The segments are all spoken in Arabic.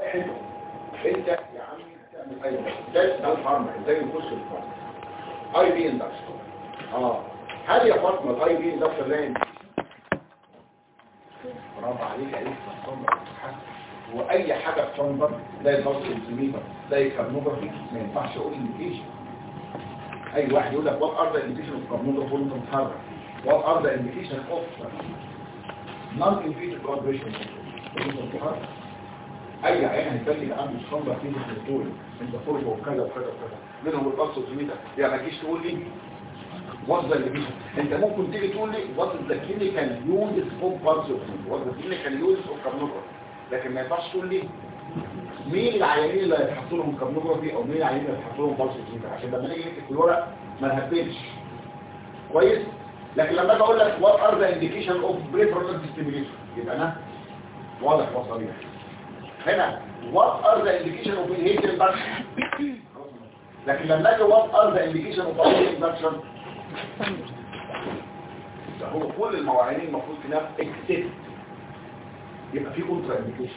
حلو. انت يا عمي تعمل اي ده الفارما ازاي نخش الفارما اي بي اندكشن. هل يا فاطمه الاي بي اندكشن لاين؟ برافو عليك يا الصندر. واي حاجه في صندر زي البلس اوكسيميتر زي الكارنوجرافي ما ينفعش اقول انديكيشن. اي واحد يقول لك وات ار ذا انديكيشن اوف كارنوجرافي وانت متحرك، وات ار ذا انديكيشن اوف نون انفيتد بلاد بريشر وانت متحرك. اي عيان هيبلغ عنده صندر فيه الدكتور انت فرصه وكذا وكذا وكذا منهم البلس اوكسيميتر. يعني ما تجيش تقول لي وات ذا انديكيشن، انت ممكن تيجي تقول لي وات ذا كلينيكال يوز اوف بلس اوكسيميتر، وات ذا كلينيكال يوز اوف كارنوجرافي، لكن ما ينفعش تقول لي مين العيانين اللي هيتحطوا لهم كارنوجرافي او مين العيانين اللي هيتحطوا لهم بلس اوكسيميتر، عشان لما نيجي نكتب في الورق ما نهبلش كويس. لكن لما اجي اقول لك وات ار ذا انديكيشن اوف بريفرال ستيميوليشن يبقى انا واضح وصريح. هنا وات ار ذا انديكيشن اوف انهيتر امباكشن، لكن لما اجي وات ار ذا انديكيشن اوف انهيتر امباكشن ده هو كل المواعيدين المفروض تنام اكسبت يبقى في كونترا انديكيشن.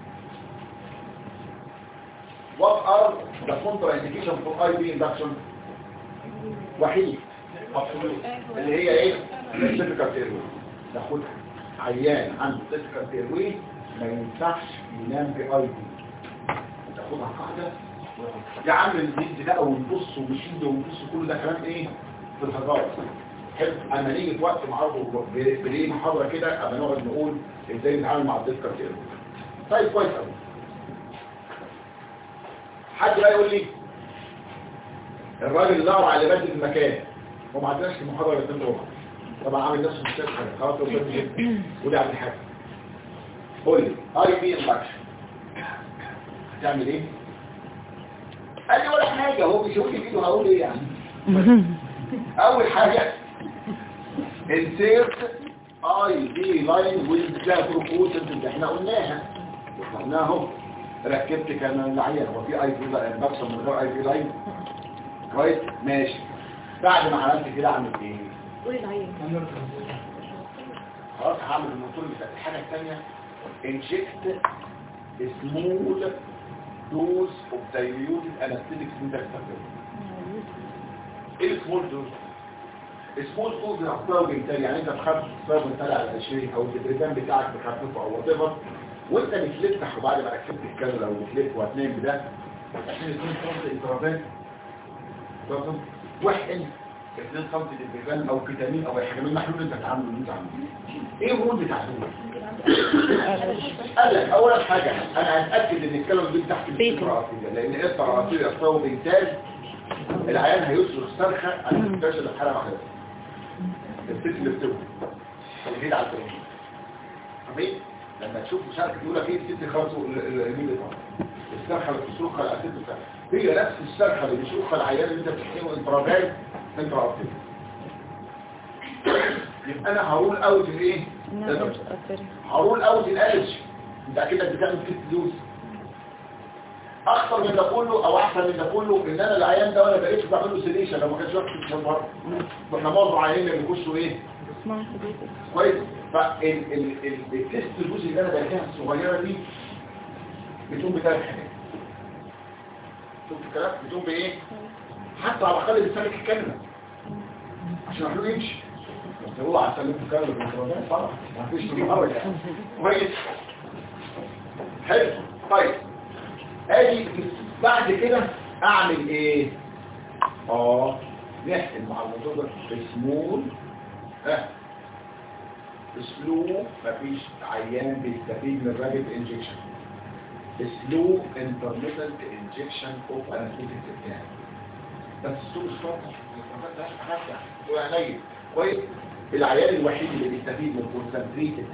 What are the contraindications for IV induction؟ وحيد اللي هي ايه؟ السيرفيكال تيروي. ناخدها عيان عنده سيرفيكال تيروي ما ينفعش ينام في اي بي. تاخدها قاعده يا عم الزيت ده ونبص ومشيد ونبص كل ده كلام ايه؟ في الهجار. حلو. اما نيجي في وقت معرض بليه محاضره كده ابقى نقعد نقول ازاي نتعامل مع السيرفيكال تيروي. طيب كويس قوي. حد بقى يقول لي الراجل اللي دور على بدل المكان وما عندناش في المحاضره اللي بتنتهي طبعا عامل نفسه مش حاجه خلاص هو بدل جدا ودي عامل حاجه. قول لي اي بي امباكشن هتعمل ايه؟ قال لي ولا حاجه هو بيشوف لي فيديو هقول ايه يعني. اول حاجه انسيرت اي بي لاين ويز ذا بروبوزل اللي احنا قلناها اهو. ركبت كان العيان هو في اي بي امباكشن من غير اي بي لاين كويس ماشي. بعد ما عملت كده اعمل ايه؟ قول العيان خلاص هعمل الموتور اللي فات. الحاجه الثانيه انجكت سمول دوز اوف دايليوتد انستيتكس انت بتستخدمه. ايه السمول دوز؟ السمول دوز هتحطها بالتالي يعني انت بتخفف بالتالي على 20 او الدبريدان بتاعك بتخففه او وات ايفر وانت بتلف وبعد ما ركبت الكاميرا وبتلف وهتنام بده عشان 2 سم انترافات واحد 2 سم دبريدان او فيتامين او اي حاجه من المحلول اللي انت بتعمله اللي انت عامله. ايه الرول بتاع دول؟ قال لك اول حاجه انا هتاكد ان الكلام دي تحت الرئاسيه لان القطه الرئاسيه يحصل بانتاج العيان هيصرخ صرخه عن الانتاج اللي الحاله واحده الست اللي بتولد الهيد على التلفزيون. فاهمين؟ لما تشوف شركه يقول لك ايه الست خالص اليمين الصرخه اللي بتصرخها على الست بتاعها هي نفس الصرخه اللي بيصرخها العيان اللي انت بتحكيه انترافاج انت رأسي. يبقى انا هقول اوت الايه؟ هقول اوت الالج. انت اكيد بتعمل كيس دوز اخطر من ده كله او احسن من ده كله ان انا العيان ده وانا بقيت بعمل له سيليشن لو ما كانش واخد في المره واحنا معظم عيانين اللي بيخشوا ايه كويس. فالتيست الجزء اللي انا بقيتها الصغيره دي بتقوم بثلاث حاجات. شوف الكلام بتقوم بايه؟ حتى على الاقل بتسلك الكلمه عشان احنا يمشي بس هو عشان الكلمه بالميكروفون طبعا ما فيش مره يعني كويس حلو. طيب ادي بعد كده اعمل ايه؟ نحقن مع الموضوع ده سمول سلو. مفيش عيان بيستفيد من الرابيد انجكشن. سلو انترميتنت انجكشن اوف انستيتيك بتاعي بس السوق الشرطه ما فيهاش حاجه وعينيه كويس. العيان الوحيد اللي بيستفيد من كونسنتريتد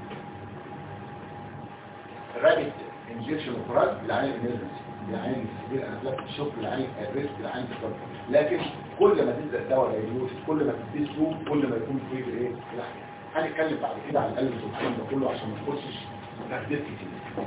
رابيد انجكشن اوف دراج العيان الامرجنسي العيان الكبير انافلاكتيك شوك العيان الريسك العيان الكبير. لكن كل ما تبدا الدواء يدوس كل ما تدي سلو كل ما يكون فيه ايه العيان. هنتكلم بعد كده عن القلب والكلام ده كله عشان ما نخشش تحديد كتير.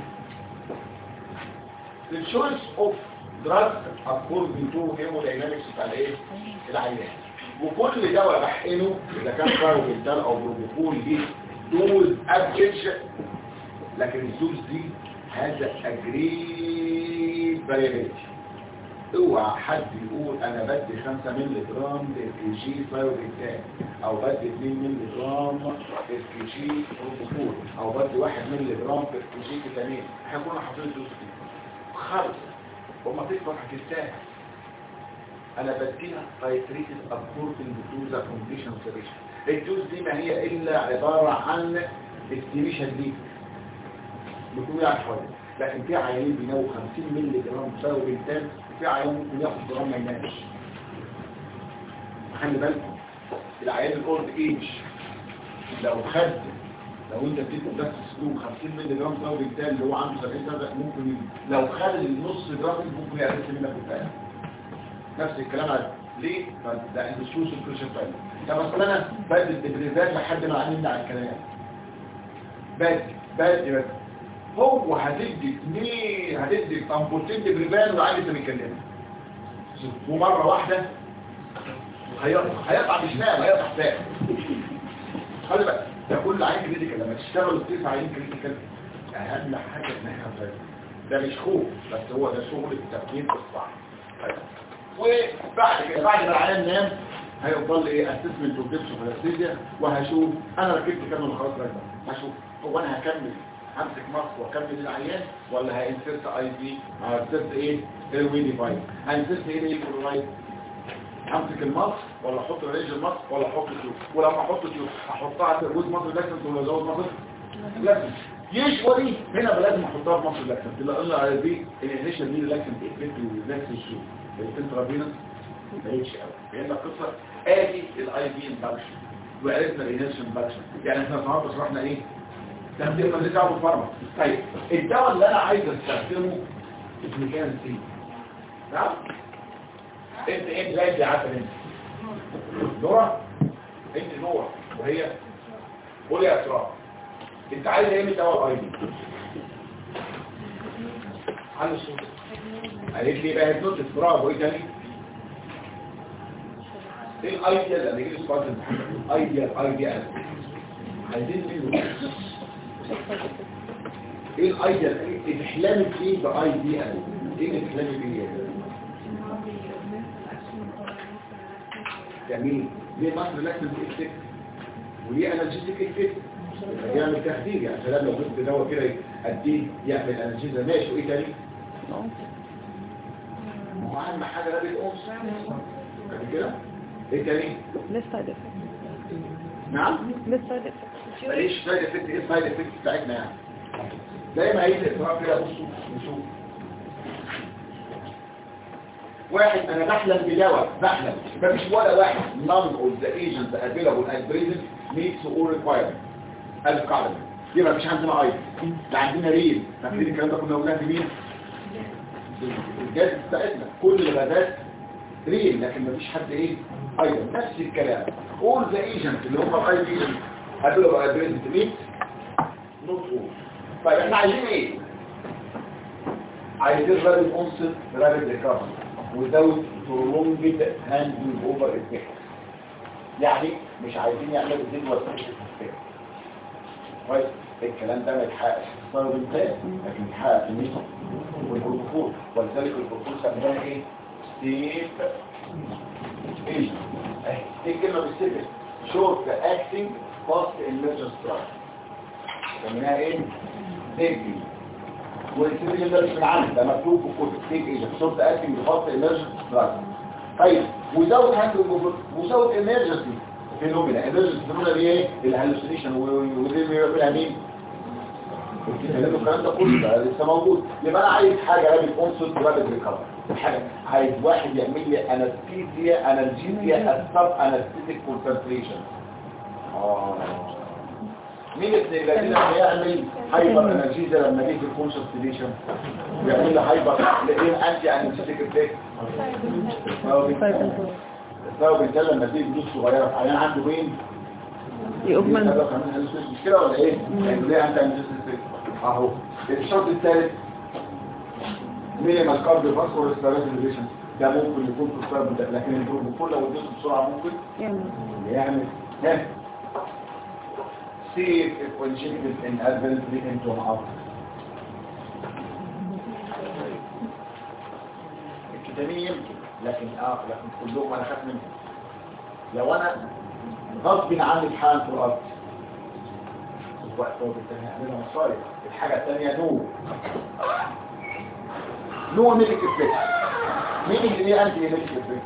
الشويس اوف دراج اكوردنج تو هيموداينامكس بتاع الايه العيان وكل دواء بحقنه اذا كان كاربوفيتال او بروبوكول دي دوز افريج لكن الدوز دي هذا اجريد فاريابيلتي. اوعى حد يقول انا بدي 5 مللي جرام SKG ثايرويد او بدي 2 مللي جرام SKG بروتوكول او بدي 1 مللي جرام SKG فيتامين. احنا كنا حاطين الدوز دي خالص وما تكبر هتستاهل. انا بديها تايتريتد اكوردنج تو ذا كونديشن سيريشن. الدوز دي ما هي الا عباره عن استيميشن دي بتكون يعني شويه، لكن في عيانين بيناولوا 50 مللي جرام ثايرويد في عيان ممكن ياخد جرام ما ينامش. خلي بالكم العيان الاولد ايج لو انت بتدي بس سلوك 50 مللي جرام ثايرويد اللي هو عنده 70 سنه ممكن لو خد النص جرام ممكن يعرف منك الثاني. نفس الكلام على ليه؟ ده عنده سوس البريشر فايل. طب اصل انا بدي الدبريفات لحد ما عاملين على الكلام. بدي هو هتدي امبوتين دبريفان وعادي انت بتكلمه ومره واحده هيقطع مش نام هيقطع ساعه. خلي بالك ده كل عين كريتيكال لما تشتغل التسع عين كريتيكال اهم حاجه ان احنا ده مش خوف بس هو ده شغل التفكير الصح. وبعد كده بعد ما العيان نام هيفضل ايه اسسمنت وتبس وفلاسيديا وهشوف انا ركبت كام خلاص راجع هشوف هو انا هكمل همسك ماسك واكمل العيان ولا هانسرت اي بي هانسرت ايه ايروي ديفايس هانسرت ايه ديفايس همسك الماسك ولا احط ريج الماسك ولا احط تيوب ولما احط تيوب هحطها في جوز ماسك لاكسنت ولا زود ماسك لاكسنت يشوري هنا لازم احطها في ماسك لاكسنت لان على دي الانيشن دي لاكسنت افكت ولاكسنت شو الانترافينوس ما هيش قوي لان القصه ادي الاي بي انفكشن وعرفنا الانيشن انفكشن يعني احنا النهارده شرحنا ايه تستخدم الرجع بالفارما. طيب الدواء اللي انا عايز استخدمه اسمه كان سي نعم انت ايه بلاقي عارفه انت نورا انت نورا وهي قول يا اسراء انت عايز ايه من دواء الاي بي على الصوت قالت لي بقى هتنوت برافو ايه تاني ايه الايديال اللي يجي السؤال ده ايديال عايزين منه ايه الايديال ايه الاحلام فيه بايديال ايه الاحلام فيه جميل ليه مصر لاكتن افكت وليه انالجيزيك افكت يعمل تخدير يعني سلام لو جبت دواء كده اديه يعمل انالجيزا ماشي وايه تاني اهم حاجه ده بالانس كده ايه تاني لسه ده نعم لسه ده ايش سايد افكت ايه سايد افكت بتاعتنا يعني زي ما هي الاقراء كده بصوا نشوف واحد انا بحلم بدواء بحلم مفيش ولا واحد none of the agents available at present meets all requirements القاعده يبقى مفيش عندنا ايضا لا عندنا ريل فاكرين الكلام ده كنا قلناه في مين الجهاز بتاعتنا كل الغازات ريل لكن مفيش حد ايه ايضا نفس الكلام all the agents اللي هم الاي agents available at present meets not all. طيب احنا عايزين ايه عايزين رابط انصر رابط ريكفري without prolonged handing over effect يعني مش عايزين يعملوا جدول ثابت كويس الكلام ده ما يتحققش صار بالتالي لكن يتحقق في الميثود والبروتوكول ولذلك البروتوكول سميناها ايه ستيب ايه الكلمه بالسيفر شورت اكتنج فاست ايمرجنس دراج سميناها ايه سيفي والسيفي ده مش من عندي ده مكتوب في الكتب سيف ايه شورت اكتنج فاست ايمرجنس دراج طيب وزود هاندل وزود ايمرجنسي فينومينا ايمرجنسي فينومينا دي ايه الهالوسينيشن ودي بيعملها مين الكلام ده كله ده لسه موجود يبقى انا عايز حاجه رابط انصت رابط ريكفر حاجه عايز واحد يعمل لي انستيزيا انالجيزيا السب انستيك كونسنتريشن مين الذين هيعمل هايبر انالجيزيا لما يجي في الكونسنتريشن بيعمل لي هايبر ليه انتي انالجيزيك افكت لو بيتكلم لما تيجي فلوس صغيره عيان عنده وين يؤمن مش كده ولا ايه يعني ليه انت انالجيزيك اهو الشرط الثالث مينيمال كارد فاسكولار ريسبيريشن ده ممكن يكون في الصيام ده لكن البروتوكول لو اديته بسرعه ممكن يعمل ها سيف انجكتد ان ادفانسلي انتو هارت الهستامين يمكن لكن كلهم انا خاف منهم. لو انا غصب عني امتحان في الارض وقت هو بالتاني هعملها مصاري. الحاجة الثانية نو ميديك افكت. مين اللي انتي ميديك افكت؟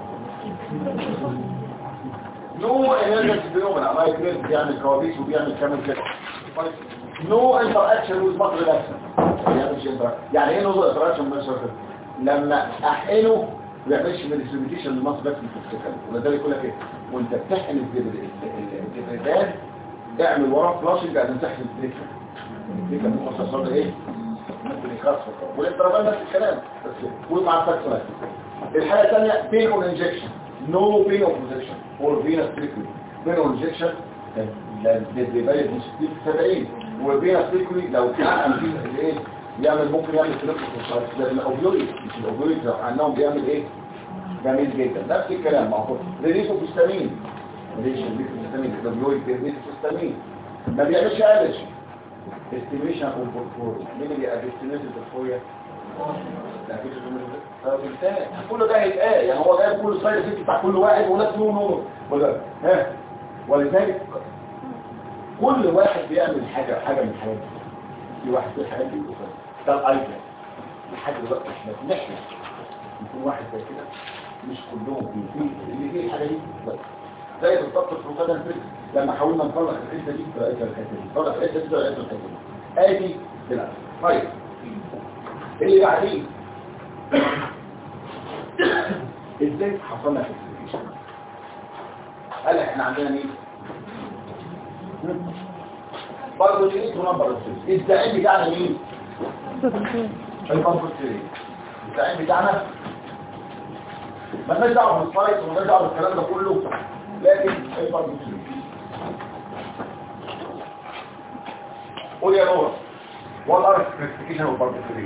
نو انرجي فينومينا مايكريز بيعمل كوابيس وبيعمل كامل كده. نو انتر اكشن ويز ماتر ريلاكسن. يعني ايه نو انتر اكشن مثلا؟ لما احقنه ما يعملش ميديسيبيتيشن للمصر بس الفكسيكال. ولذلك يقول لك ايه وانت بتحقن الدبريدان اعمل وراه فلاشنج عشان تحقن الدبريدان. الدبريدان ممكن تصل ايه ممكن يخسر والانترافال نفس الكلام بس ومع الفاكسولات. الحاجه الثانيه بين اون انجكشن نو بين اوبوزيشن اور فينس تريكولي. بين اون انجكشن الدبريدان مش 70 وفينس تريكولي لو كان فيه الايه يعمل ممكن يعمل تنفس الاوبيويد مش الاوبيويد عنهم بيعمل ايه جميل جدا. نفس الكلام معقول ريليسو فيستامين الاوبيويد ريليسو ما بيعملش الرجي استيميشن اوف بورفوريا. مين اللي استيميشن البورفوريا؟ كله ده هيتقال يعني هو جايب كل سلايد افكت بتاع كل واحد وناس نور ولا ها ولذلك كل واحد بيعمل حاجه من الحاجات دي. في واحد في الحاجات دي بيقول ده الايديا لحد دلوقتي احنا بنحلم يكون واحد زي كده مش كلهم اللي فيه الحاجه دي بس زي بالظبط في مقدمه الفكر لما حاولنا نطلع الحته دي بقيت الحته دي طلع الحته دي بقيت الحته دي ادي كده. طيب اللي بعدين ازاي حصلنا فيكسيشن؟ قال لك احنا عندنا مين برضه دي ونمبر السيل. الزعيم بتاعنا مين؟ الباربوتيري. الزعيم بتاعنا مالناش دعوه بالسلايد ومالناش دعوه بالكلام ده كله لكن الباربوتيري. قول يا نور what are the classification of barbiturates؟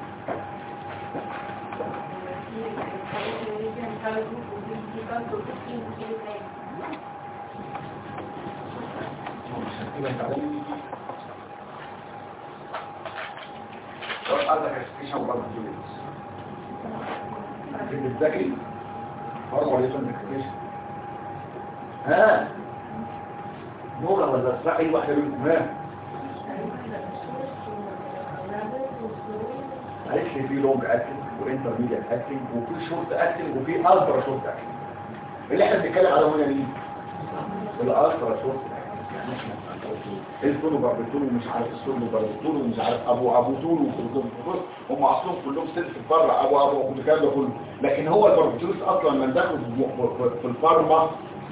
what are the classification of barbiturates؟ الذكي برضه عليه classification. ها نورة ولا اسمع اي واحدة منكم ها قالت لي في لونج اكتنج وانترميديت اكتنج وفي شورت اكتنج وفي الترا شورت اكتنج. اللي احنا بنتكلم على هنا مين؟ الالترا شورت اكتنج. الفونو باربيتول ومش عارف السولو باربيتول ومش عارف ابو طول وكلهم هم اصلهم كلهم سلف بره ابو الكلام ده كله. لكن هو الباربيتول اصلا من داخل في الفارما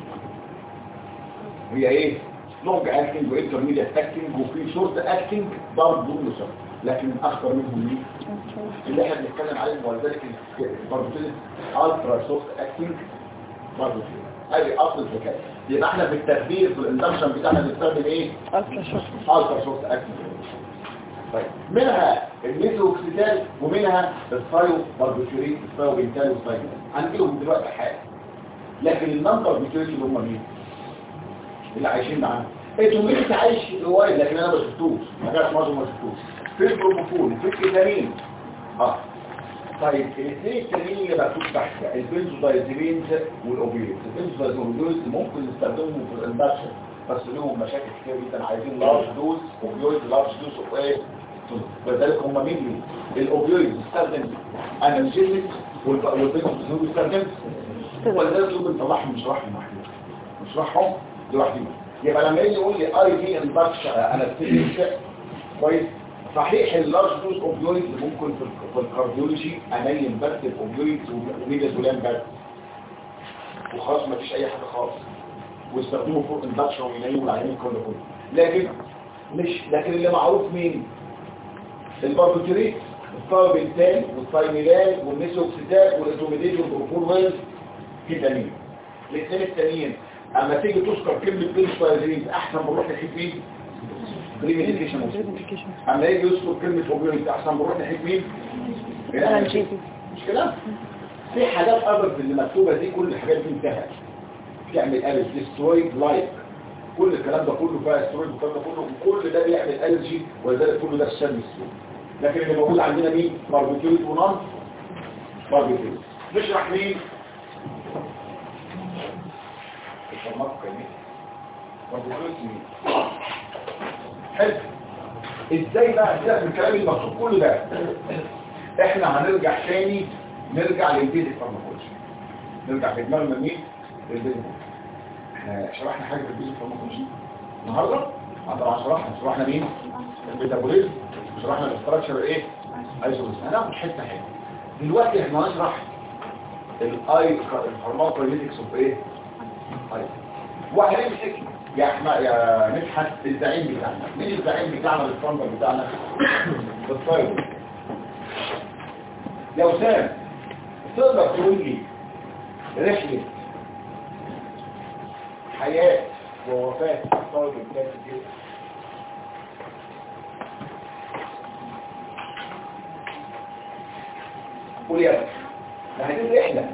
هي ايه؟ لونج اكتنج وانترميديت اكتنج وفي شورت اكتنج برضه نصف. لكن اكثر منهم مين اللي احنا بنتكلم عليه ولذلك الباربيتول الترا شورت اكتنج برضه ادي اصل الحكايه. يبقى احنا في التخدير في الاندكشن بتاعنا بنستخدم ايه؟ الترا شورت اكتنج. طيب منها الميثوكسيتال ومنها الثايو باربيتوريت الثايو بنتال والثايو هنجيلهم دلوقتي حاجه. لكن النمبر باربيتوريت اللي هم مين؟ اللي عايشين معانا انتوا مين عايش روايه لكن انا ما شفتوش ما جاش معظم ما شفتوش في البروبوفول في الكتامين. طيب الاثنين التانيين اللي مكتوب تحت البنزودايزيبينز والاوبيويدز. البنزودايزيبينز ممكن نستخدمهم في الاندكشن بس لهم مشاكل كتير جدا. عايزين لارج دوز اوبيويد لارج دوز اوف ايه لذلك هم مين الاوبيويد بيستخدم انالجيزيك والبنزودايزيبينز بيستخدم ولذلك دول بنطلعهم نشرحهم لوحدهم. يبقى لما يجي يقول لي اي في اندكشن انا كويس صحيح اللارج دوز اوبيويد ممكن في الكارديولوجي انيم بس الاوبيويد وميدازولام بس وخلاص ما فيش اي حاجه خالص واستخدموا فوق اندكشن وينيموا العيانين كله لكن اللي معروف مين؟ الباربيتوريت الثايوبنتال والثايميلال والميثوكسيتال والازوميديز والبروفول كيتامين. الاثنين التانيين اما تيجي تذكر كلمه بنزودايزيبينز احسن بنروح نحكي فين؟ بريميديكيشن. اما يجي يذكر كلمه اوبيويد احسن بنروح نحكي فين؟ مش كده؟ في حاجات اضرب اللي مكتوبه دي كل الحاجات دي انتهت. تعمل الف ديسترويد لايك كل الكلام ده كله فيها سترويد والكلام ده كله وكل ده بيعمل الرجي ولذلك كله ده الشم السود. لكن اللي موجود عندنا مين؟ باربيتوريت ونون باربيتوريت. نشرح مين الفرماكو كيميائي مين حلو. ازاي بقى سيبك من الكلام المكتوب كله ده؟ احنا هنرجع تاني نرجع للبيزك فارماكولوجي، نرجع في دماغنا مين للبيزك. احنا شرحنا حاجه في البيزك فارماكولوجي النهارده؟ طبعا شرحنا مين الميتابوليزم، شرحنا الاستراكشر ايه ايزوليشن. هناخد حته حته دلوقتي. احنا هنشرح الفارماكولوجيكس اوف ايه وهنمسك يا مدحت الزعيم بتاعنا. مين الزعيم بتاعنا الفرنبر بتاعنا بالطيب؟ يا وسام تقدر تقول لي رحلة حياة ووفاة الطالب بتاعت الجيش؟ قول يا ده هذه رحلة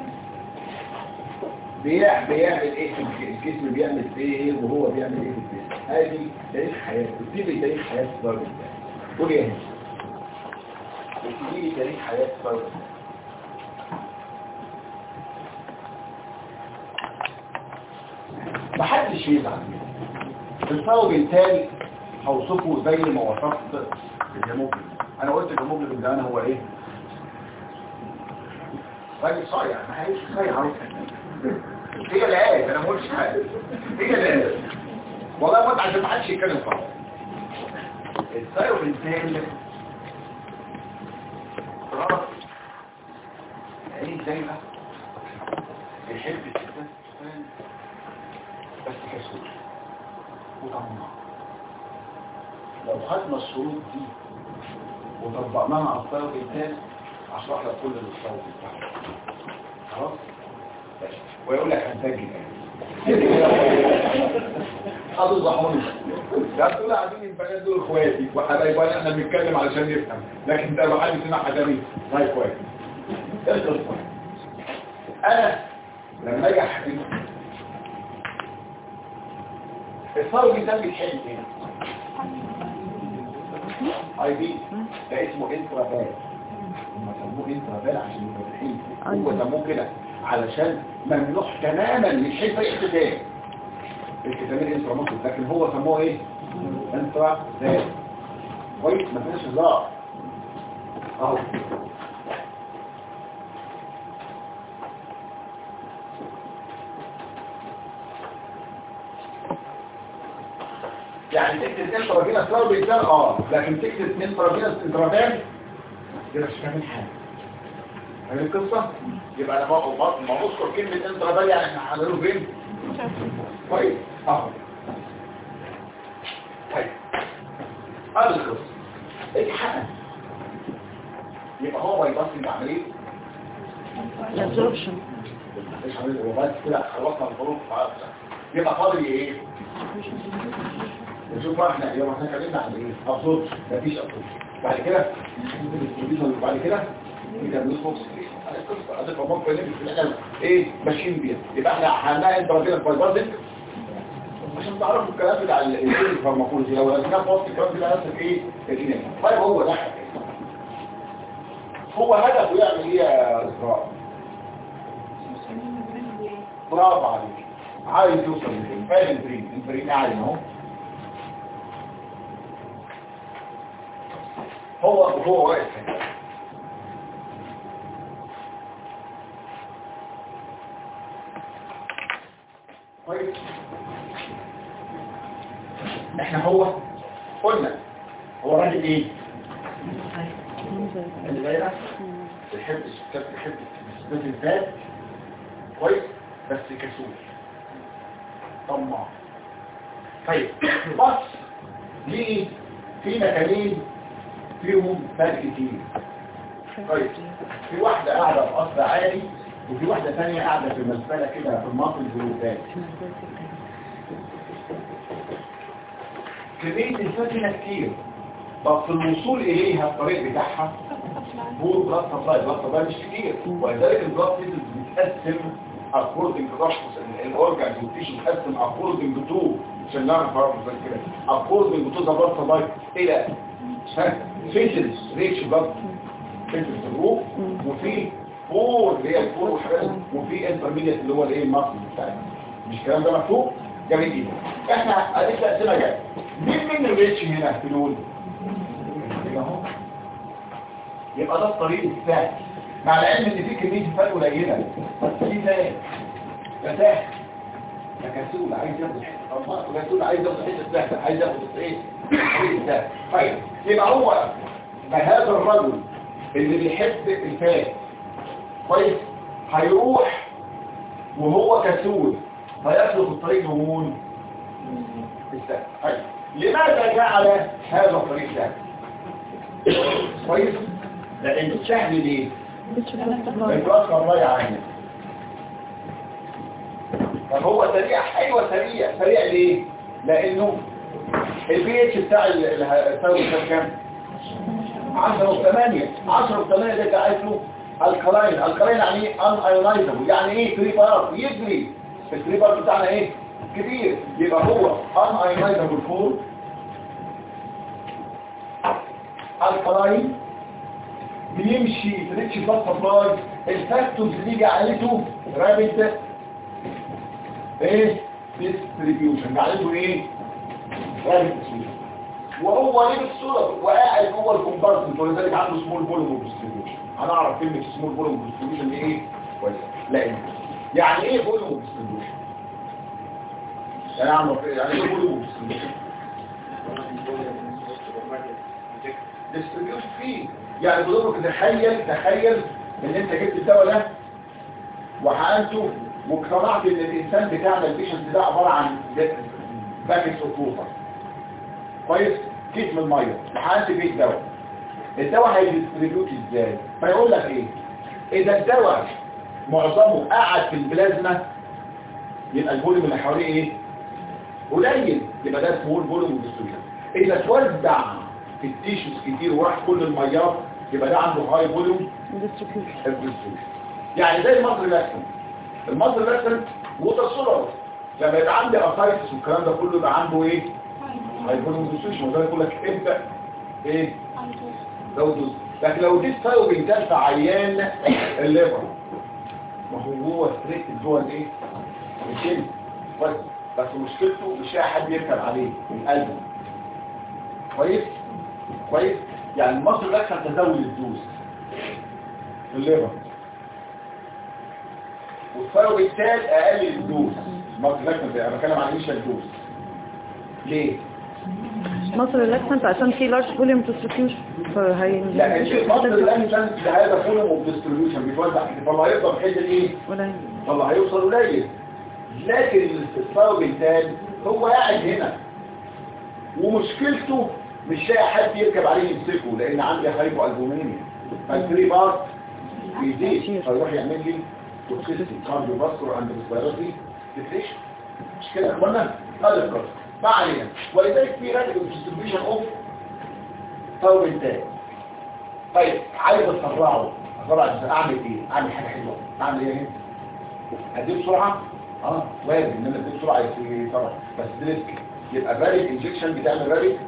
بيعمل ايه في الجسم، بيعمل ايه وهو بيعمل ايه في الجسم. هذه تاريخ حياته. بتبتدي تاريخ حياة الطالب بتاعي. قول يا هند بتبتدي تاريخ حياة الطالب. محدش يزعل الطالب التالي هوصفه زي ما وصفت الهيموجلوبين. انا قلت الهيموجلوبين ده انا هو ايه؟ راجل صايع. ما هيش صايع عارف هي الآية. انا ما قلتش حاجه. هي الآية والله ما عشان ما حدش يتكلم خالص. الطالب التالي راس عين دايما بيحب الستات بس كسول وطماع. لو خدنا الشروط دي وطبقناها على الطالب التالي اشرح لك كل الصوت بتاعه. خلاص ويقول لك هنسجل اضل ضحوني لا تقول عايزين البنات دول اخواتي وحبايبي احنا بنتكلم علشان نفهم، لكن ده لو حد سمع حدامي لا كويس. انا لما اجي احكي الصوت ده بيتحل ايه؟ اي بي ده اسمه انترافال. هم سموه انترافال عشان يبقى الحين هو سموه كده علشان ممنوع تماما من حيث الاختتام. الختامين انتراموسيس لكن هو سموه ايه؟ انترافال. كويس ما فيهاش هزار اهو. يعني تكتب انترافينوس لو بيتقال لكن تكتب انترافينوس انترافال كده مش فاهم حاجه. هذه القصه يبقى انا ما اذكر كلمه انترافال يعني احنا هنعمله فين؟ كويس اهو. طيب هذه القصه اتحقق يبقى هو بيبص بعمليه الابزوربشن. مش عامل هو بس كده خلصنا الظروف يبقى فاضل ايه؟ نشوف بقى احنا يوم احنا اتكلمنا عن ايه؟ ابزوربشن. مفيش ابزوربشن. بعد كده وبعد كده بيتعملوا فوكس. القصه ادي فمون كلمه احنا ايه ماشيين بيها. يبقى احنا هنلاقي انترافينوس بايبازيك عشان تعرفوا الكلام بتاع الفارماكولوجي. لو لقينا في وسط الكلام بتاع نفسك ايه الجنين. طيب هو ده هو هدفه يعمل ايه يا اسراء؟ برافو عليك. عايز يوصل للفين الفريق عالي اهو. هو واقف هنا. كويس. احنا هو قلنا هو راجل ايه؟ اللي غيره بيحب الستات الذات كويس بس كسول طماع. طيب بص ليه في مكانين فيهم فرق كتير. طيب في واحدة قاعدة في قصر عالي وفي واحدة ثانية قاعدة في المزبلة كده في المناطق الجنوبية. كمية الفتنة كتير بس الوصول إليها الطريق بتاعها هو بلاد سبلاي مش كتير. ولذلك البلاد سيلز بتتقسم according to الأورجانز والتيشو بتتقسم according to عشان نعرف زي كده according to the blood supply إلى فيسلز ريتش بلاد فيسلز الروح وفي فور اللي هي الفور والحاجات، وفي انترميديت اللي هو الايه المصري بتاعنا. مش الكلام ده مكتوب؟ جميل جدا. احنا هنبدا تقسيمه جايه. مين الريتش هنا في دول؟ اهو. يبقى ده الطريق السهل، مع العلم ان في كميه فات قليله، بس في فات فتاه كسول عايز ياخد حته، كسول عايز ياخد حته سهله، عايز ياخد ايه الطريق السهل. طيب يبقى هو هذا الرجل اللي بيحب الفات كويس هيروح وهو كسول فيسلك الطريق هون السهل. طيب لماذا جعل هذا الطريق سهل؟ كويس لان السهل ليه؟ بيتوصل رايح عنه. طب هو سريع؟ ايوه سريع ليه؟ لانه البي اتش بتاع الثاني كام؟ 10.8 10.8 ده عايز له الكلاين يعني ايه ان ايونايزبل، يعني ايه فري بار يجري الفري بار بتاعنا ايه كبير، يبقى هو ان ايونايزبل فور الكلاين بيمشي في ريتش بلاد سبلاي. الفاكتورز دي جعلته رابيد ايه ديستريبيوشن، جعلته ايه رابيد ديستريبيوشن، وهو ليه بالصوره وقاعد جوه الكومبارتمنت ولذلك عنده سمول فوليوم ديستريبيوشن. هنعرف كلمه سمول فوليوم ديستريبيوشن دي ايه كويس. لا يعني ايه فوليوم ديستريبيوشن؟ يعني ايه فوليوم ديستريبيوشن؟ ديستريبيوشن فيه يعني بضربك تخيل ان انت جبت الدواء ده وحقنته واقتنعت ان الانسان بتاعنا البيشنت ده عباره عن باكيت اوف ووتر كويس، كيس من الميه وحقنت بيه الدواء هيديستريبيوت ازاي؟ فيقول لك ايه؟ اذا الدواء معظمه قاعد في البلازما يبقى الفوليوم اللي حواليه ايه؟ قليل، يبقى ده اسمه الفوليوم ديستريبيوشن. اذا توزع في التيشوز كتير وراح كل الميات يبقى ده عنده هاي فوليوم ديستريبيوشن. يعني زي المصري لاكسن ووتر سولار، لما يبقى عندي اسايتس والكلام ده كله يبقى عنده ايه هاي فوليوم ديستريبيوشن، وده يقول لك ابدا ايه دوز. لكن لو دي ثايروبنتال في عيان الليفر ما هو ستريكت جوه الايه الجلد بس مشكلته مش لاقي حد يركب عليه القلب كويس يعني المصري لاكسن تزود الدوز في الليفر، والثايروبنتال اقل الدوز. المصري لاكسن انا بتكلم عن انيشال دوز. ليه؟ مصر الاكسنت عشان في لارج فوليوم ديستريبيوشن فهي لا مصر الاكسنت ده هذا فوليوم اوف ديستريبيوشن بيتوزع فالله هيفضل بحيث ايه والله هيوصل قليل. لكن الثايروبنتال هو قاعد هنا ومشكلته مش لاقي حد يركب عليه يمسكه لان عندي هايبو البومينيا فالفري بارت بيزيد فيروح يعمل لي توكسيستي كارديو فاسكولار اند ريسبيراتوري ديفريشن. مش كده يا اخوانا؟ هذا القصه ما علينا. ولذلك في راديكال ديستريبيوشن اوف ثايروبنتال. طيب عايز اسرعه اعمل ايه؟ اعمل حاجه حلوه. اعمل ايه هنا؟ اديه بسرعه وارد ان انا اديه بسرعه يسرع بس ريسك. يبقى الرابيد انجكشن بتعمل رابيد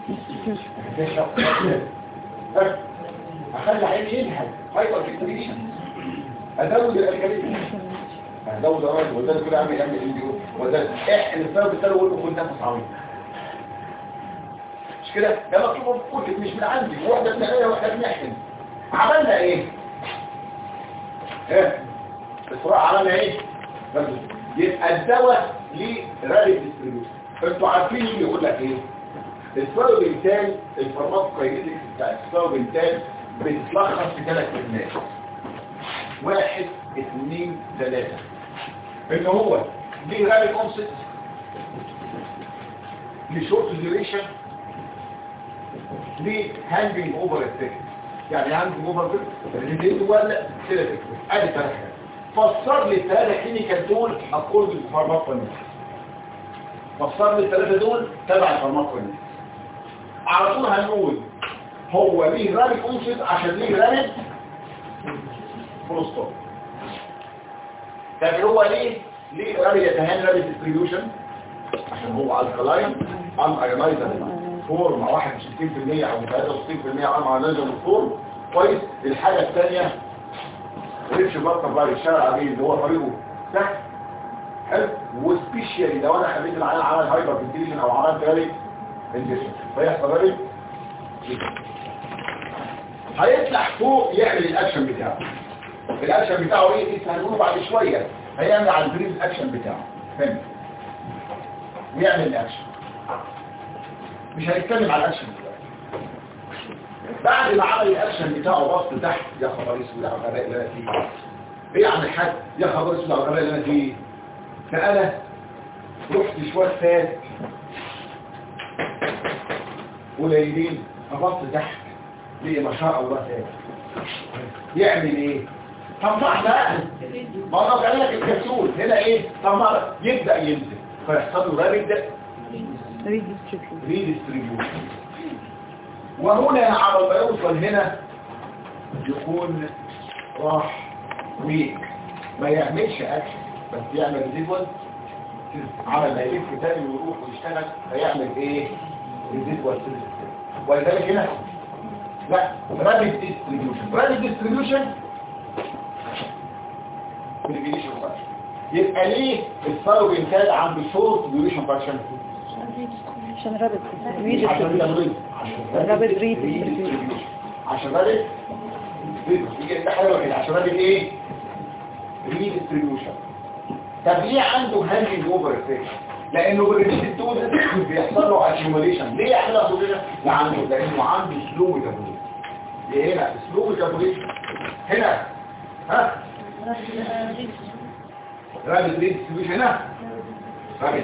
اخلي عيني ينهج هايبر فيكتريشن، ازود الالكاليزم هزود الراجل وده كده يعمل الفيديو وده احنا السبب الثاني اقول له كنت نفس عميق مش كده ده مكتوب في كتب مش من عندي واحده بنعملها واحده بنحقن. عملنا ايه بسرعه عملنا ايه يبقى الدواء ليه رابيد ديستريبيوشن. انتوا عارفين اللي يقول لك ايه الثايروبنتال الفارماكوكاينيتكس بتاع الثايروبنتال بتتلخص في 3 كلمات 1 2 3 ان هو ليه رابيد اونست لشورت ديوريشن ليه هانجنج اوفر افكت. يعني هانجنج اوفر افكت ولا كده ادي 3 حاجات. فسر لي ال3 كلينيكال دول اقول الفارماكوكاينيتكس فسر لي ال3 دول تبع الفارماكوكاينيتكس. على طول هنقول هو ليه رابيد اونست عشان ليه رابيد فلوستوب. طب هو ليه رابيد يتهان رابيد ديستريبيوشن عشان هو الكلاين ام ايونايزر فورم 61% او 63% ام ايونايزر فورم كويس. الحاجه الثانيه ريتش بطن بقى الشارع عليه اللي هو طريقه تحت حلو. وسبيشالي لو انا خليت العيان عمل هايبر فنتيليشن او عملت رالي انجكشن فيحصل رالي هيطلع فوق يعمل الاكشن بتاعه. الاكشن بتاعه ايه هنقوله بعد شويه. هيعمل على البريز الاكشن بتاعه فاهم ويعمل الاكشن. مش هنتكلم على الاكشن دلوقتي. بعد ما عمل الاكشن بتاعه بص تحت يا خبر اسود على الغباء اللي انا فيه. ايه يعمل حد يا خبر اسود على الغباء اللي انا فيه. فانا رحت شويه فات قليلين ابص تحت ليه ما شاء الله فات يعمل ايه؟ طمع بقى ما انا قال لك الكبسول هنا ايه؟ طمع يبدا ينزل فيحصل له رابد ريديستريبيوشن. وهنا على ما يوصل هنا يكون راح ويك ما يعملش اكشن بس يعمل ريزيدوال على ما يلف تاني ويروح ويشتغل فيعمل ايه؟ ريزيدوال سيستم. ولذلك هنا لا رابد ديستريبيوشن. رابد ديستريبيوشن بريفيشن فاكشن. يبقى ليه الصاروخ بينتاج عنده شورت ديوريشن فاكشن؟ عشان رابد عشان رابد يجي حاجه كده عشان رابد ايه؟ ريديستريبيوشن. طب ليه عنده هانجنج اوفر افكت؟ لانه بالريديت تول بيحصل له اكيوميليشن. ليه يحصل له اكيوميليشن؟ لانه عنده سلو ميتابوليزم. هنا سلو ميتابوليزم هنا ها رابد ريديستريبيوشن هنا رابد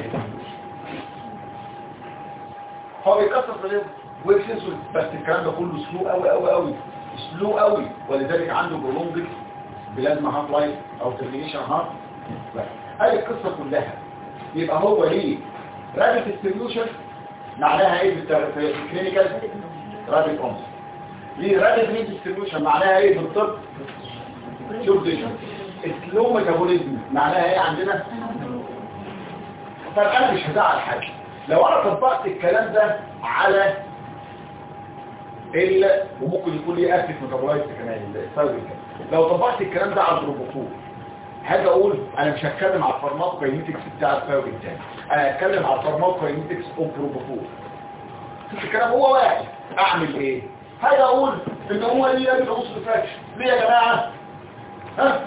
هو بيكسر في الريد ويكسسور بس الكلام ده كله سلو قوي قوي قوي سلو قوي. ولذلك عنده برولونج بلازما هارت لايف او ترمينيشن هارت. هذه القصه كلها. يبقى هو ليه رابد ديستريبيوشن معناها ايه في الكلينيكال؟ رابد اونس. ليه رابد ريديستريبيوشن معناها ايه في الطب؟ شورتيشن. سلو ميتابوليزم معناها ايه عندنا؟ طب انا مش هزعل حاجه لو انا طبقت الكلام ده على وممكن يكون ليه اكتف ميتابولايت كمان السايد. لو طبقت الكلام ده على البروبوكول هاجي اقول انا مش هتكلم على الفارماكوكاينيتكس بتاع الفايبر الثاني. انا هتكلم على الفارماكوكاينيتكس اوف بروبوكول. الكلام هو واحد. اعمل ايه؟ هاجي اقول ان هو ليه الرؤوس فاكشن. ليه يا جماعه؟ ها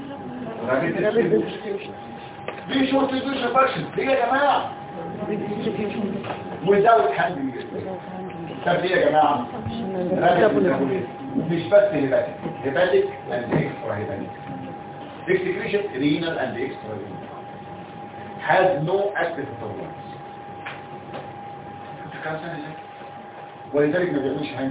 ليه شورت ديوريشن فاكشن؟ ليه يا جماعه؟ وزود هاندنج. طب ليه يا جماعه؟ مش بس هيباتيك اند اكسترا هيباتيك. Excretion renal and extra renal has no active tolerance. ولذلك ما بيعملش هانج.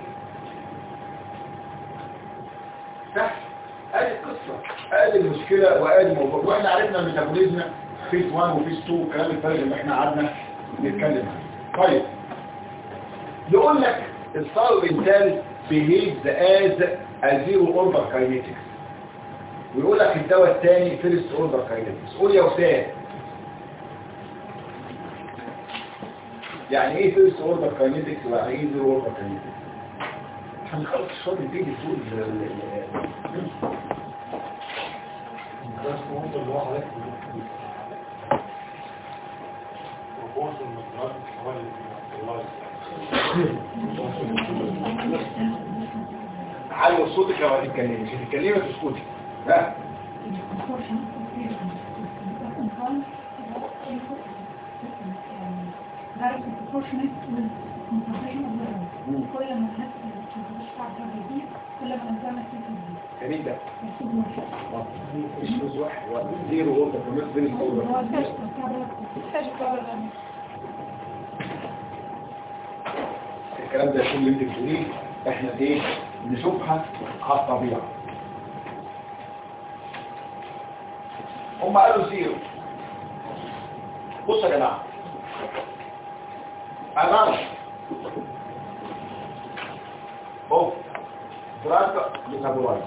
صح؟ ادي القصه ادي المشكله وادي الموضوع. واحنا عرفنا الميتابوليزم فيز 1 وفيز 2 والكلام الفارغ اللي احنا قعدنا نتكلم عنه. طيب يقول لك السايروبنتال behaves as a zero order kinetics. ويقول لك الدواء الثاني فيرست اوردر كاينيتكس. قول يا استاذ يعني ايه فيرست اوردر كاينيتكس ويعني ايه زيرو اوردر كاينيتكس؟ هنخلص الشغل تيجي تقول علي صوتك لو هتتكلمي مش هتتكلمي تسكتي. ها كل ما نحس بالشعب الجديد كل ما نزلنا فيه جميل ده مش فوز واحد زيرو اوردر كمان بين الاوردر. الكلام ده كل اللي انت بتقوليه احنا ايه نشوفها على الطبيعه. هم قالوا زيرو. بص يا جماعه امام اوف دراج ميتابولايز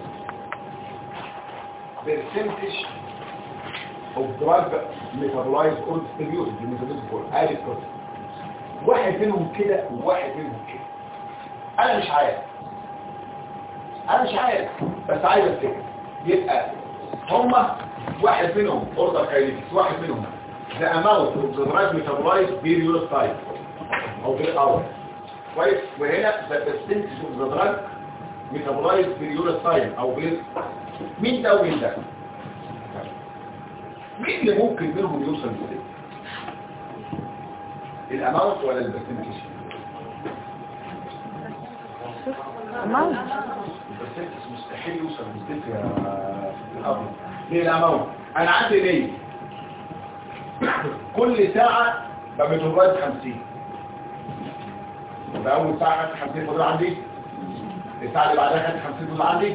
percentage of drug metabolized or distributed بالميتابوليزم قال الكود واحد منهم كده وواحد منهم كده. انا مش عارف بس عايز افتكر يبقى هما واحد منهم اوردر كاينيتكس، واحد منهم the amount of the drug metabolized per unit time او per hour كويس، وهنا the percentage of the drug metabolized per unit time او per مين ده ومين ده؟ مين اللي ممكن منهم يوصل لده؟ الاماونت ولا البرسنتج؟ اماونت. البرسنتج مستحيل يوصل لده يا الأبيض. ليه الاماونت؟ انا عندي 100 كل ساعة بمتوبات 50 يبقى اول ساعة خدت 50 فضل عندي، الساعة اللي بعدها خدت 50 فضل عندي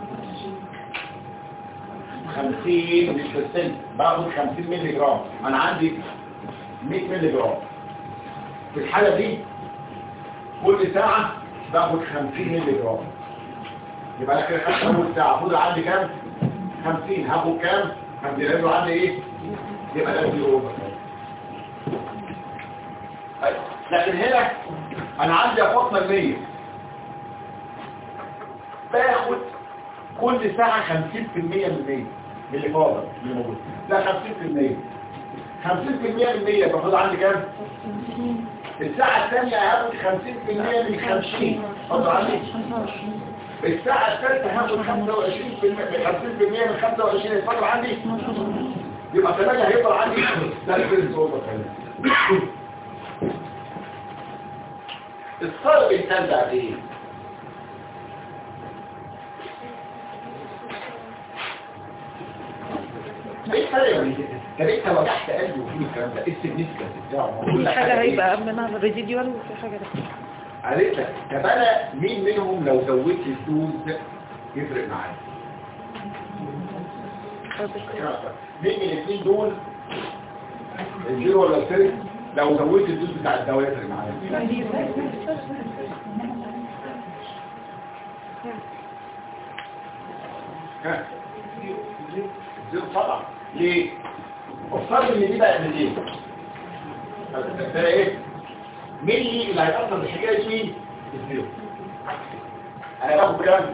50 مش بالسنت، باخد 50 مللي جرام، انا عندي 100 مللي جرام. في الحالة دي كل ساعة باخد 50 مللي جرام، يبقى انا كده خدت اول ساعة فضل عندي كام؟ 50. هاخد كام؟ 50 لانه عندي ايه؟ يبقى ده زيرو اوفر. لكن هنا انا عندي افاضنا 100 باخد كل ساعة 50% من اللي فاضل اللي موجود ده 50%. 50% من 100 باخد عندي كام؟ الساعة الثانية هاخد 50% من 50 فاضل عندي. الساعة الثالثة هاخد 50% من 25 فاضل عندي. يبقى 8 هيفضل عندي. ده الفيرست اوردر. الصلب الثالث ده ايه؟ ايه الفرق بين طب انت وجعت قلبي وفيه الكلام ده ايه السيجنيفيكانس بتاعه؟ في حاجة هيبقى قبل ما الريزيديوال وفي حاجة ده. قالت لك طب انا مين منهم لو زودت الدوز يفرق معايا؟ مين من الاثنين دول الزيرو ولا الفرق لو زودت الدوز بتاع الدواء يفرق معايا؟ ها زيرو طبعا. ليه؟ افترض ان دي بقى مليون ده ايه؟ ملي اللي هيتأثر بالحكاية مين؟ الزيرو. انا باخد كام؟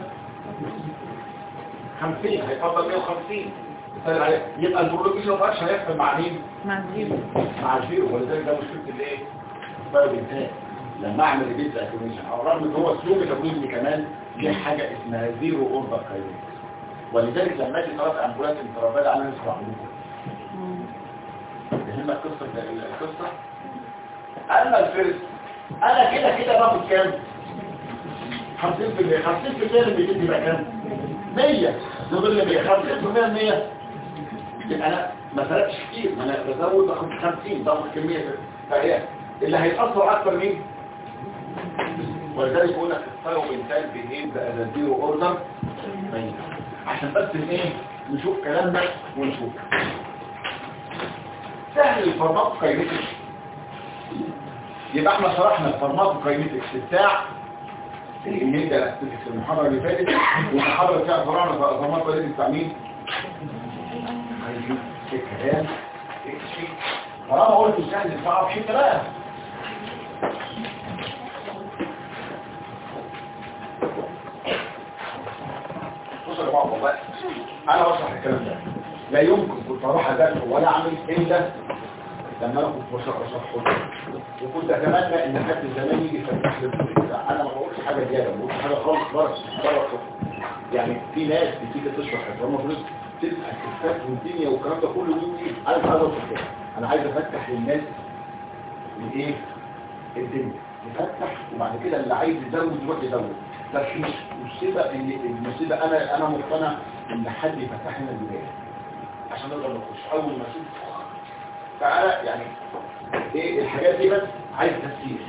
50 هيتفضل 150 مثال عليه. يبقى البرولوجيشن اوف اكشن هيحصل مع مين؟ مع الزيرو. مع الزيرو. ولذلك ده مشكلة الايه؟ فرق الانتاج لما اعمل ريبيت اكيوميشن على الرغم ان هو اسلوب تمويل كمان ليه حاجة اسمها زيرو اوردر كاينيتكس. ولذلك لما اجي ثلاث امبولات انترافال انا نسمع عندكم يهمك القصه. اما الفيرست انا كده باخد كام؟ 50% 50% اللي بيدي بقى كام؟ 100 نقول لي 50% 100 يبقى انا ما فرقش كتير، ما انا بزود باخد 50 باخد كميه فهي اللي هيتاثر اكتر مين؟ ولذلك بقول لك الفرق انتاج بيهيب بقى زيرو اوردر عشان بس ايه نشوف كلامنا ونشوف سهل الفارماكوكاينيتكس. يبقى احنا شرحنا الفارماكوكاينيتكس بتاع الانهيدال اكتيفيتي المحاضره اللي فاتت، والمحاضره بتاعت الفارماكوكاينيتكس بتاع مين؟ عايزين الكلام اكشي طالما قلت سهل الصعب حته بقى. بصوا يا جماعه والله انا بشرح الكلام ده لا يمكن كنت اروح اذاكر ولا اعمل الا لما انا كنت بشرحه وكنت اتمنى ان حد زمان يجي يفتح لي البتاع. انا ما بقولش حاجه زياده، ما بقولش حاجه خالص بره يعني في ناس بتيجي تشرح المفروض تسال الكتاب والدنيا والكلام ده كله مني. انا مش عايز اوصل كده، انا عايز افتح للناس الايه الدنيا يفتح، وبعد كده اللي عايز يزود يروح يزود. بس مش المصيبه انا مقتنع ان حد يفتح لنا البدايه عشان نقدر نخش اول ما نشوف. فانا يعني ايه الحاجات دي بس عايز تفسير.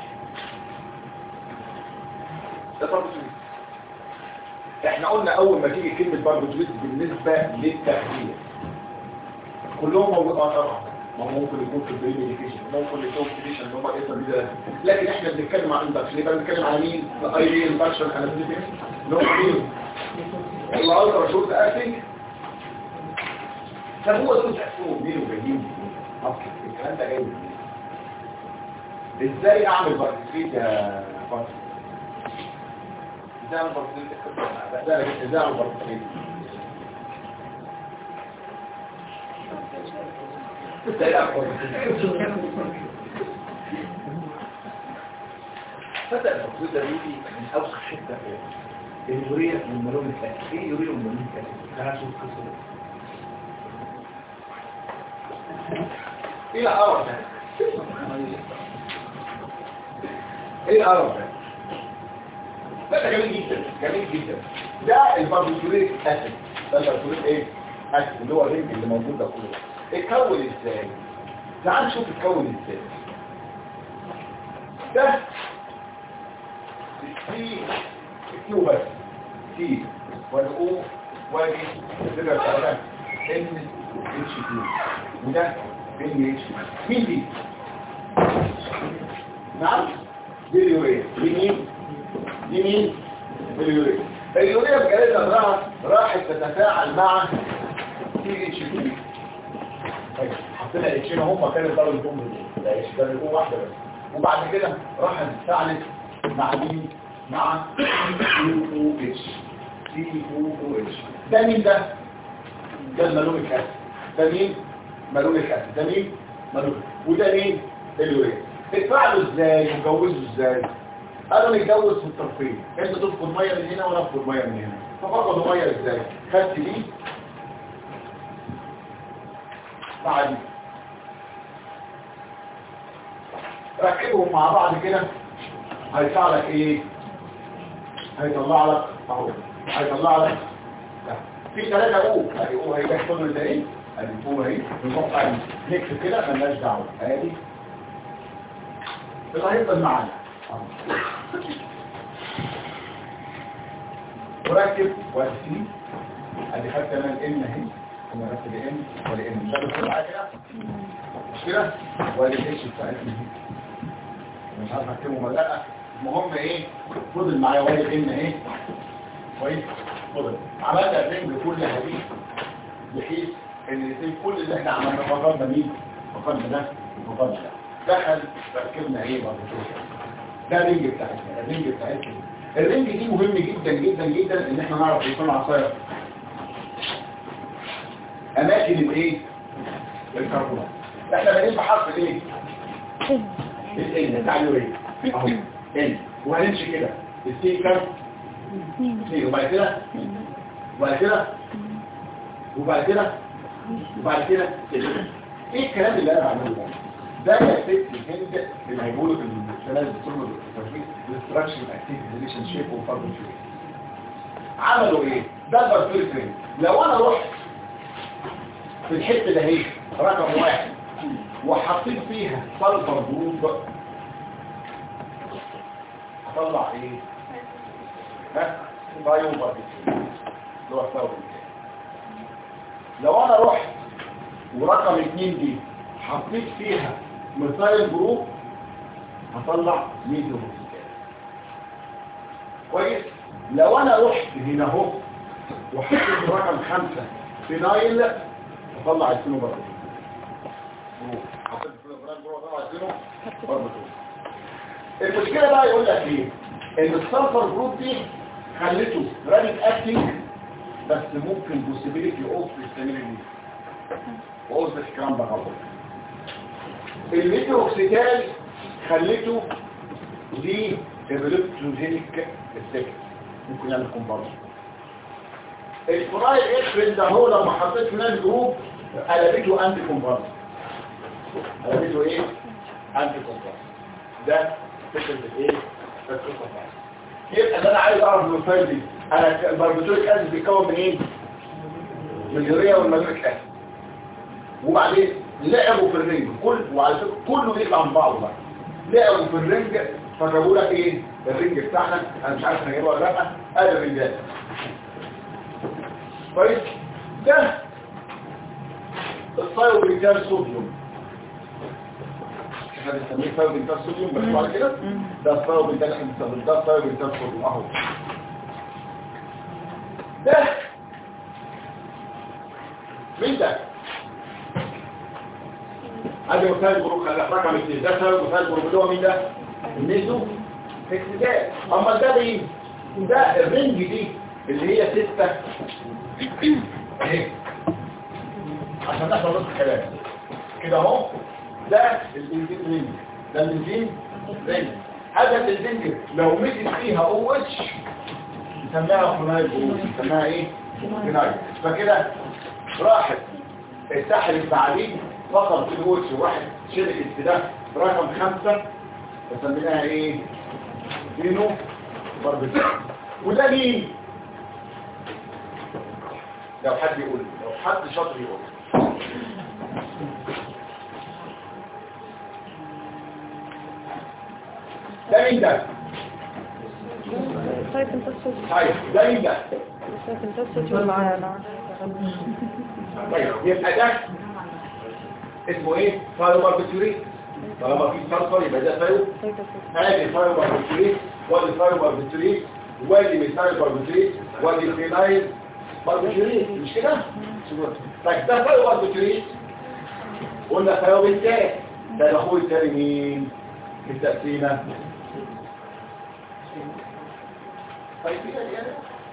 ده باربوتويت. احنا قلنا اول ما تيجي كلمه باربوتويت بالنسبه للتغذيه كلهم موجود طبعا، ما هو ممكن يكون في البري ميديكيشن، ممكن يكون في الديشن اللي هم ايه ده، لكن احنا بنتكلم عن اندكشن. يبقى بنتكلم على مين؟ الاي دي اندكشن انستيتيك اللي هو مين؟ الالترا شورت اكتنج. طب هو دول تحسوهم مين وجايين الكلام ده جاي ازاي اعمل بارتيسيت يا فاطمه؟ ازاي اعمل بارتيسيت؟ ازاي اعمل بارتيسيت؟ بدأ التفصيل ده بيجي من أوسط حتة في اليوريا والمالون الكاسي. إيه اليوريا والمالون الكاسي؟ أنا هشوف القصة دي. إيه القرف ده؟ إيه القرف ده؟ ده جميل جدا جميل جدا. ده الباربيتوريك أسيد. ده الباربيتوريك إيه؟ أسيد اللي هو الرنج اللي موجود ده كله. اتكون إزاي؟ تعال نشوف اتكون إزاي. ده في كيو بس تي والاو واجي الزبرة بتاعتها ان اتش كيو وده ان اتش مين دي؟ نعم دي اليوريا. دي مين؟ دي مين؟ اليوريا. اليوريا بجالتها راحت تتفاعل مع تي اتش كيو. طيب حطينا اتشين اهو مكان الضرب الجمهوري ده اتش ده الاو واحده بس. وبعد كده راحت تفاعلت مع مين؟ مع COOH. ده مين ده؟ ده المالونيك اسيد. ده مين؟ مالونيك اسيد. ده مين؟ مالونيك. وده مين؟ اليوريا. اتفاعلوا ازاي؟ وجوزوا ازاي؟ قالوا نتجوز في الطرفين. انت تفقد ميه من هنا وانا افقد ميه من هنا. ففقدوا ميه ازاي؟ خدت دي مع دي ركبهم مع بعض كده هيطلع لك ايه؟ هيطلع لك اهو هيطلع لك في 3 او ادي او هيحصل له ايه؟ ادي او اهي نقطع نكتب كده مالناش دعوه ادي ده هيفضل معانا وركب وادي ادي خدت انا الان اهي انا ركب الان والان مش عارف معايا كده مش كده وادي الاتش بتاعتنا مش عارف اكتبه ولا لا. المهم ايه فضل معايا وادي الان اهي كويس. فضل عملت الرنج كل هذه بحيث ان الاثنين كل اللي احنا عملناه فقدنا مين؟ فقدنا ده وفقدنا ده. دخل ركبنا ايه برضه ده الرنج بتاعتنا. الرنج بتاعتنا الرنج دي مهم جدا جدا جدا ان احنا نعرف يكون عصايه اماكن الايه؟ الكربونات. احنا بنقول بحرف الايه؟ الان بتاع اليوريا اهو ان وهنمشي كده السي كام؟ وبعد كده وبعد كده ايه الكلام اللي انا بعمله ده يا ست الهند اللي هيقولوا في الثلاث دكتور التفكير الاستراكشن اكتيف ريليشن شيب وفارماكولوجي. عملوا ايه؟ ده البارتوريك. لو انا رحت في الحته ده اهي رقم 1 وحطيت فيها سلفر جروب هطلع ايه؟ بايو بارتيكل اللي هو الثوري. لو انا رحت ورقم 2 دي حطيت فيها مثال جروب هطلع ميديو بارتيكل كويس. لو انا رحت هنا اهو وحطيت رقم 5 فينايل هطلع الفينو بارتيكل. حطيت الفينو جروب هطلع الفينو بارتيكل. المشكله بقى يقول لك ايه؟ ان السلفر جروب دي خليته رابط اكتنج بس ممكن بوسيبيليتي اوف استمراريه واوز الكلام ده غلط. الميثوكسيتال خليته دي ديفلوبتوجينيك افكت ممكن يعمل كومبارس. الفرايل اكسبرين ده هو لما حطيت فينال جروب قلبته انتي كومبارس. قلبته ايه؟ انتي كومبارس. ده فكره ايه؟ يبقى انا عايز اعرف المثال دي انا الباربيتوريك اسيد بيتكون من ايه؟ من اليوريا والمالونيك اسيد. وبعدين لعبوا في الرنج وعلى فكره كله بيطلع من بعضه بقى. لعبوا في الرنج فجابوا لك ايه؟ الرنج بتاعنا انا مش عارف هنجيبه ولا لا. ادي الرنجات كويس. ده الثايوبريتال صوديوم احنا بنسميه ثايوبريتال صوديوم بس بعد كده ده الثايوبريتال احنا بنسميه ده الثايوبريتال صوديوم اهو. ده مين ده؟ ادي مثال جروب رقم 2 ده مثال جروب اللي هو مين ده؟ الميزو اكسدات. اما ده مين؟ ده الرنج دي اللي هي 6 اهي عشان نحفظ نص الكلام. كده اهو ده البنزين رينج، ده البنزين رينج. هذا البنزين لو مسك فيها او اتش نسميها فينايل جروب، نسميها ايه؟ فينايل. فكده راحت اتسحلت بعدين فقط في الوتش وواحد شركة ده رقم 5 فسميناها ايه؟ فينو باربيتول. وده مين؟ لو حد يقول، لو حد شاطر يقول. ده مين ده؟ طيب انت الصوت طيب ده مين ده؟ طيب انت الصوت معانا. طيب يبقى ده اسمه ايه؟ فايو باربيتوريت. طالما في صلصه يبقى ده فايو. ادي فايو باربيتوريت، وادي فايو باربيتوريت، وادي ميثايل باربيتوريت، وادي فينايل باربيتوريت، مش كده؟ طيب ده فايو باربيتوريت قلنا فايو بالتالي ده الاخوه التاني مين في التقسيمه؟ طيب كده يعني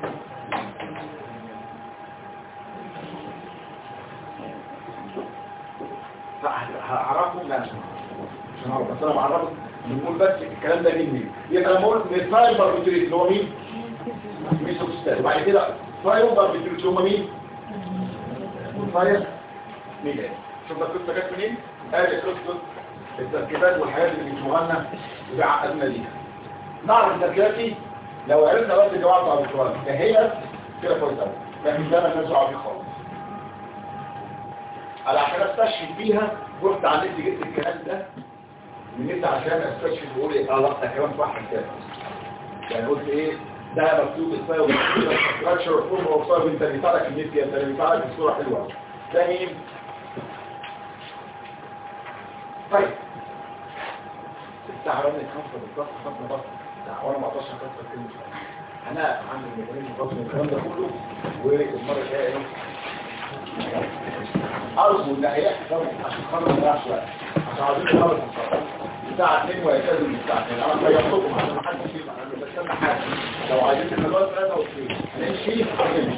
هعرفهم لا عشان اعرف، بس انا بعرفك بنقول بس الكلام ده مين. يبقى لما اقول ميثايل باربيتوريت اللي هو مين؟ ميثوكسيستات. وبعد كده فايو باربيتوريت اللي هم مين؟ ميثايل ميلاد. شوف ده القصه جت منين؟ ادي قصه التركيبات والحاجات اللي بتشغلنا وبيعقدنا ليها. نعرف التركيبات دي لو عرفنا بس الجواب بتاع السؤال فهي كده كويس قوي، لكن ده ما نرجع فيه خالص. على عشان استشهد بيها رحت على النت جبت الكلام ده من النت عشان استشهد واقول ايه اه لا ده كلام صح كده. يعني قلت ايه ده مكتوب الفايل ستراكشر فورم اوف سايب انت بيطلع لك النت انت بيطلع لك الصوره حلوه. ده مين؟ طيب الساعه رنت 5 بالظبط 5 بس وانا ما اقدرش اكتر كلمه. انا عندي الميكانيزم البطن والكلام ده كله والمره الجايه ايه ارجو ان هيحصل عشان خاطر ما نضيعش وقت عشان عايزين نخلص الساعه 2 ويكاد الساعه 2. انا خيرتكم عشان ما حدش يسمع انا بستنى حاجه لو عايزين تخلصوا 3 و2 هنمشي هنمشي.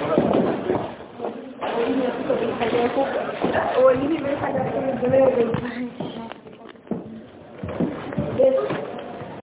هو اللي بيعمل حاجه في الدماغ